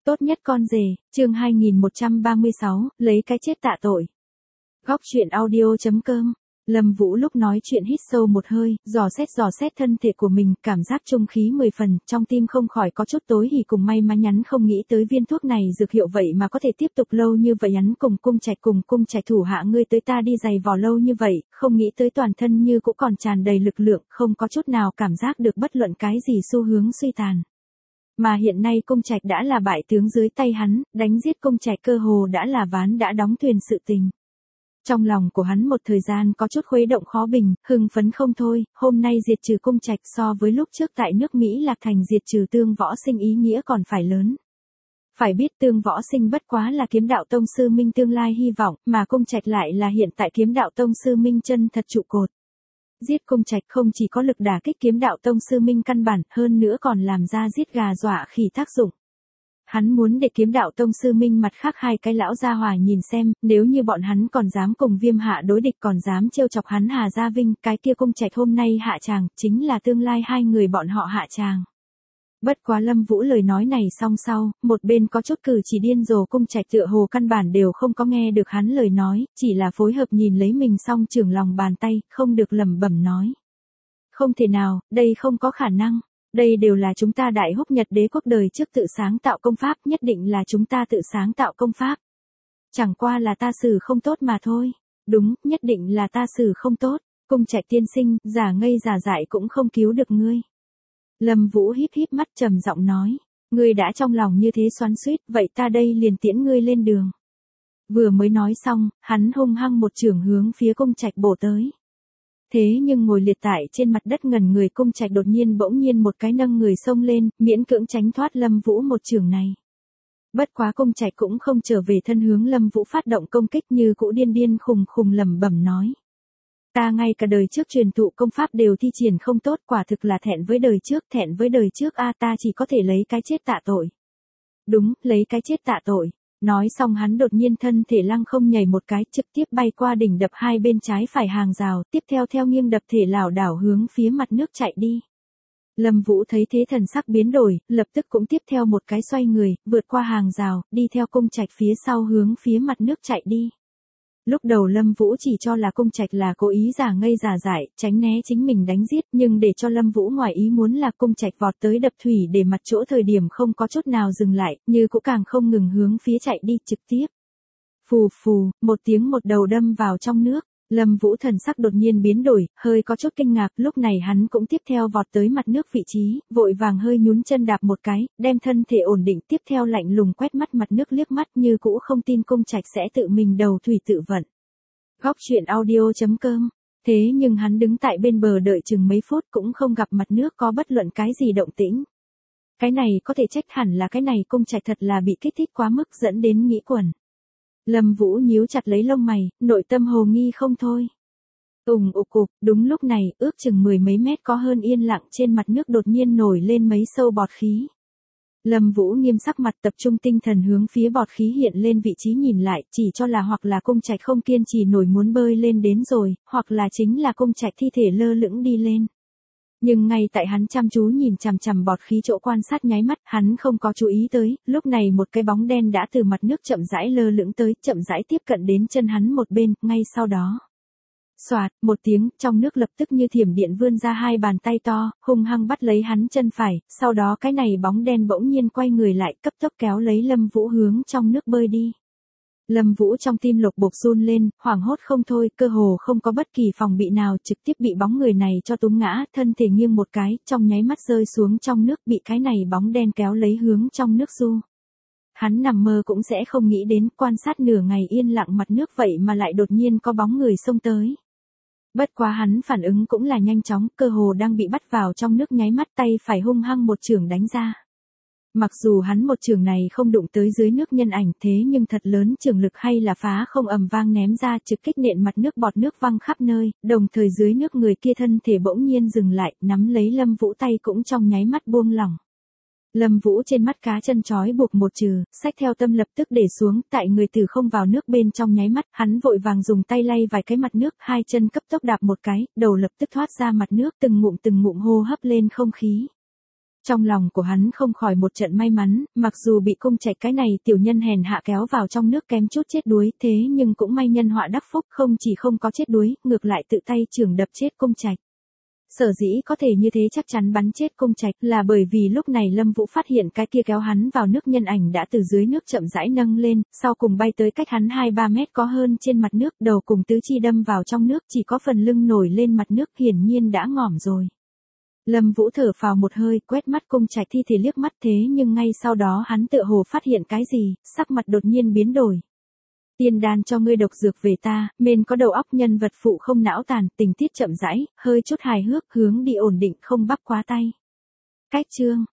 Tốt nhất con rể, chương 2136, lấy cái chết tạ tội. Góc truyện audio.com. Lâm Vũ lúc nói chuyện hít sâu một hơi, dò xét thân thể của mình, cảm giác trung khí 10 phần, trong tim không khỏi có chút tối hỉ cùng may mắn, nhắn không nghĩ tới viên thuốc này dược hiệu vậy mà có thể tiếp tục lâu như vậy. Nhắn cùng cung trạch thủ hạ ngươi tới ta đi giày vò lâu như vậy, không nghĩ tới toàn thân như cũng còn tràn đầy lực lượng, không có chút nào cảm giác được bất luận cái gì xu hướng suy tàn. Mà hiện nay cung trạch đã là bại tướng dưới tay hắn, đánh giết cung trạch cơ hồ đã là ván đã đóng thuyền sự tình. Trong lòng của hắn một thời gian có chút khuấy động khó bình, hưng phấn không thôi, hôm nay diệt trừ cung trạch so với lúc trước tại nước Mỹ Lạc Thành diệt trừ Tương Võ Sinh ý nghĩa còn phải lớn. Phải biết Tương Võ Sinh bất quá là kiếm đạo tông sư Minh tương lai hy vọng, mà cung trạch lại là hiện tại kiếm đạo tông sư Minh chân thật trụ cột. Giết cung trạch không chỉ có lực đả kích kiếm đạo tông sư Minh căn bản, hơn nữa còn làm ra giết gà dọa khỉ tác dụng. Hắn muốn để kiếm đạo tông sư Minh mặt khác hai cái lão gia hỏa nhìn xem, nếu như bọn hắn còn dám cùng Viêm Hạ đối địch, còn dám trêu chọc hắn Hà Gia Vinh, cái kia cung trạch hôm nay hạ tràng, chính là tương lai hai người bọn họ hạ tràng. Bất quá Lâm Vũ lời nói này xong sau, một bên có chút cử chỉ điên rồ cung trạch tựa hồ căn bản đều không có nghe được hắn lời nói, chỉ là phối hợp nhìn lấy mình song trưởng lòng bàn tay, không được lẩm bẩm nói. Không thể nào, đây không có khả năng. Đây đều là chúng ta Đại Húc Nhật Đế quốc đời trước tự sáng tạo công pháp, nhất định là chúng ta tự sáng tạo công pháp. Chẳng qua là ta xử không tốt mà thôi. Đúng, nhất định là ta xử không tốt. Cung trạch tiên sinh, giả ngây giả dại cũng không cứu được ngươi. Lâm Vũ híp mắt trầm giọng nói. Ngươi đã trong lòng như thế xoắn xuýt, vậy ta đây liền tiễn ngươi lên đường. Vừa mới nói xong, hắn hung hăng một chưởng hướng phía cung trạch bổ tới. Thế nhưng ngồi liệt tại trên mặt đất ngẩn người cung trạch đột nhiên bỗng nhiên một cái nâng người xông lên, miễn cưỡng tránh thoát Lâm Vũ một chưởng này. Bất quá cung trạch cũng không trở về thân hướng Lâm Vũ phát động công kích, như cũ điên khùng lẩm bẩm nói. Ta ngay cả đời trước truyền thụ công pháp đều thi triển không tốt, quả thực là thẹn với đời trước a, ta chỉ có thể lấy cái chết tạ tội. Đúng, lấy cái chết tạ tội. Nói xong hắn đột nhiên thân thể lăng không nhảy một cái, trực tiếp bay qua đỉnh đập hai bên trái phải hàng rào, tiếp theo nghiêng đập thể lảo đảo hướng phía mặt nước chạy đi. Lâm Vũ thấy thế thần sắc biến đổi, lập tức cũng tiếp theo một cái xoay người, vượt qua hàng rào, đi theo cung trạch phía sau hướng phía mặt nước chạy đi. Lúc đầu Lâm Vũ chỉ cho là cung trạch là cố ý giả ngây giả dại, tránh né chính mình đánh giết, nhưng để cho Lâm Vũ ngoài ý muốn là cung trạch vọt tới đập thủy để mặt chỗ thời điểm không có chút nào dừng lại, như cũng càng không ngừng hướng phía chạy đi trực tiếp. Phù phù, một tiếng một đầu đâm vào trong nước, Lâm Vũ thần sắc đột nhiên biến đổi, hơi có chút kinh ngạc, lúc này hắn cũng tiếp theo vọt tới mặt nước vị trí, vội vàng hơi nhún chân đạp một cái, đem thân thể ổn định, tiếp theo lạnh lùng quét mắt mặt nước liếc mắt, như cũ không tin cung trạch sẽ tự mình đầu thủy tự vận. Góc truyện audio.com. Thế nhưng hắn đứng tại bên bờ đợi chừng mấy phút cũng không gặp mặt nước có bất luận cái gì động tĩnh. Cái này có thể trách hẳn là cái này cung trạch thật là bị kích thích quá mức dẫn đến nghĩ quẩn. Lâm Vũ nhíu chặt lấy lông mày, nội tâm hồ nghi không thôi. Cục, đúng lúc này, ước chừng 10 mấy mét có hơn yên lặng trên mặt nước đột nhiên nổi lên mấy sâu bọt khí. Lâm Vũ nghiêm sắc mặt tập trung tinh thần hướng phía bọt khí hiện lên vị trí nhìn lại, chỉ cho là hoặc là cung trạch không kiên trì nổi muốn bơi lên đến rồi, hoặc là chính là cung trạch thi thể lơ lửng đi lên. Nhưng ngay tại hắn chăm chú nhìn chằm chằm bọt khí chỗ quan sát nháy mắt, hắn không có chú ý tới, lúc này một cái bóng đen đã từ mặt nước chậm rãi lơ lửng tới, chậm rãi tiếp cận đến chân hắn một bên, ngay sau đó. Xoạt, một tiếng, trong nước lập tức như thiểm điện vươn ra hai bàn tay to, hung hăng bắt lấy hắn chân phải, sau đó cái này bóng đen bỗng nhiên quay người lại, cấp tốc kéo lấy Lâm Vũ hướng trong nước bơi đi. Lâm Vũ trong tim lục bục run lên, hoảng hốt không thôi, cơ hồ không có bất kỳ phòng bị nào, trực tiếp bị bóng người này cho túm ngã, thân thể nghiêng một cái, trong nháy mắt rơi xuống trong nước, bị cái này bóng đen kéo lấy hướng trong nước du. Hắn nằm mơ cũng sẽ không nghĩ đến, quan sát nửa ngày yên lặng mặt nước vậy mà lại đột nhiên có bóng người xông tới. Bất quá hắn phản ứng cũng là nhanh chóng, cơ hồ đang bị bắt vào trong nước nháy mắt, tay phải hung hăng một chưởng đánh ra. Mặc dù hắn một chưởng này không đụng tới dưới nước nhân ảnh, thế nhưng thật lớn chưởng lực hay là phá không ầm vang ném ra, trực kích nện mặt nước, bọt nước văng khắp nơi, đồng thời dưới nước người kia thân thể bỗng nhiên dừng lại, nắm lấy Lâm Vũ tay cũng trong nháy mắt buông lỏng. Lâm Vũ trên mắt cá chân trói buộc một trừ, xách theo tâm lập tức để xuống, tại người tử không vào nước bên trong nháy mắt, hắn vội vàng dùng tay lay vài cái mặt nước, hai chân cấp tốc đạp một cái, đầu lập tức thoát ra mặt nước, từng ngụm hô hấp lên không khí. Trong lòng của hắn không khỏi một trận may mắn, mặc dù bị Cung Trạch cái này tiểu nhân hèn hạ kéo vào trong nước kém chút chết đuối, thế nhưng cũng may nhân họa đắc phúc, không chỉ không có chết đuối, ngược lại tự tay chưởng đập chết Cung Trạch. Sở dĩ có thể như thế chắc chắn bắn chết Cung Trạch là bởi vì lúc này Lâm Vũ phát hiện cái kia kéo hắn vào nước nhân ảnh đã từ dưới nước chậm rãi nâng lên, sau cùng bay tới cách hắn 2-3 mét có hơn trên mặt nước, đầu cùng tứ chi đâm vào trong nước, chỉ có phần lưng nổi lên mặt nước, hiển nhiên đã ngỏm rồi. Lâm Vũ thở phào một hơi, quét mắt Cung Trạch thi thể liếc mắt, thế nhưng ngay sau đó hắn tựa hồ phát hiện cái gì, sắc mặt đột nhiên biến đổi. Tiên đan cho ngươi độc dược về ta, mên có đầu óc nhân vật phụ không não tàn, tình tiết chậm rãi, hơi chút hài hước, hướng đi ổn định không bắp quá tay. Cách chương